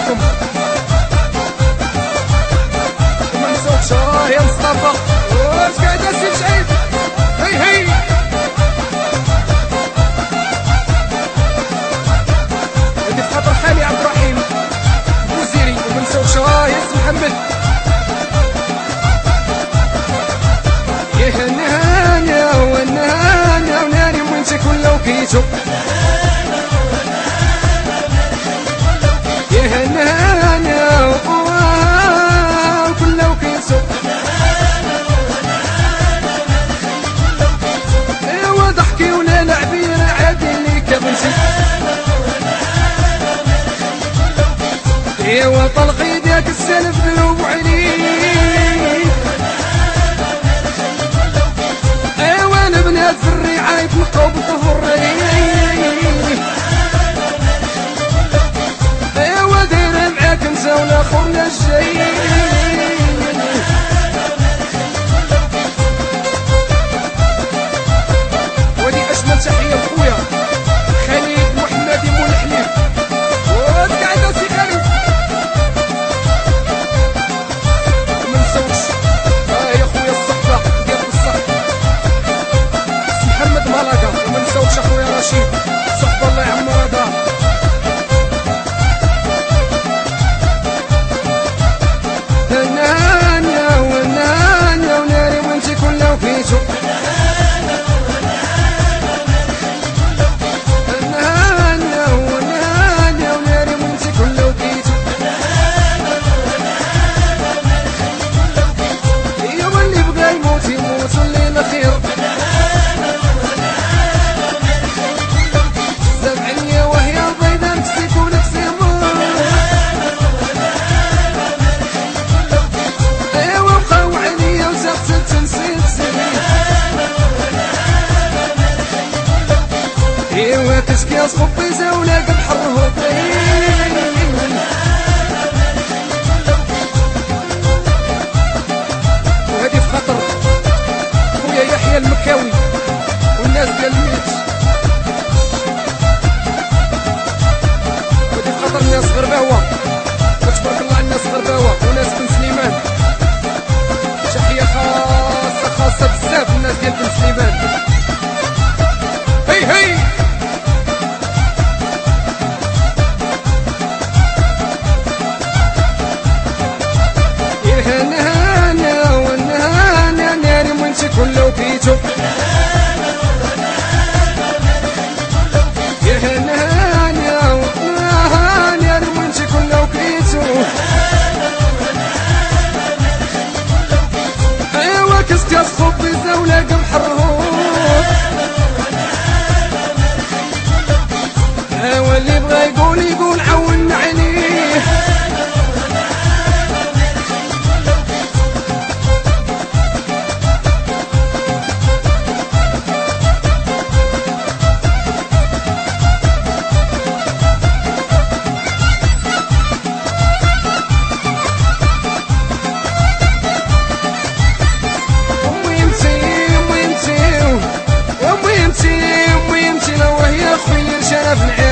عليكم. وما نساوكش يا مصطفى واش قاعده سي سعيد. هي هي هادي في خاطر خالي عبد الرحيم بوزيري. وما نساوكش يا سي محمد. يا هنانا ونانا وناني وين تكون لو كيتو. يا هنانا وكل لو كيتو. ايوا ضحكي ولا لعبي راه عادي اللي كبنتي. ايوا طلقي داك السلف ذنوب عليك. ايوا البنات في الرعاية تلقاو بالظهر. ايوا دايره معاك انت ولا خونا الجاي. ودي اجمل تحيه لخويا خالد محمد مول الحليب. واش قاعده سي خالد. وما نساوكش يا خويا الصحبه ديال الصح سي محمد ملاقا. وما نساوكش اخويا رشيد صحبه الله يعمرها دار. هنانا ونانا وناري وين تكون لو فيتو. هنانا ونانا وناري وين تكون لو فيتو. ايوا اللي بغا يموت يموت والليل خير. زاد عليا وهي بيضا نكسيك ونكسي مور. ايوا بقاو عليا وزادت التنسيت سنين. ايوا كسكاس خبي زاولاك بحر هوطين. وهادي في خاطر خويا يحيى المكاوي والناس ديال الميت. وهادي في خاطر الناس غرباوه وتبارك الله الناس غرباوه وناس بن سليمان. تحيه خاصه بزاف الناس ديال بن سليمان. هي هي يا هنانا ونانا ناري وين تكون لو كيتو. يا هنانا ونانا ناري وين تكون لو كيتو. ايوا كسكاس خبي زاولاك بحر هوط. ايوا اللي بغا يقول يقول عاونا عليه. امي امتي لو هي خويا رشانه في العين.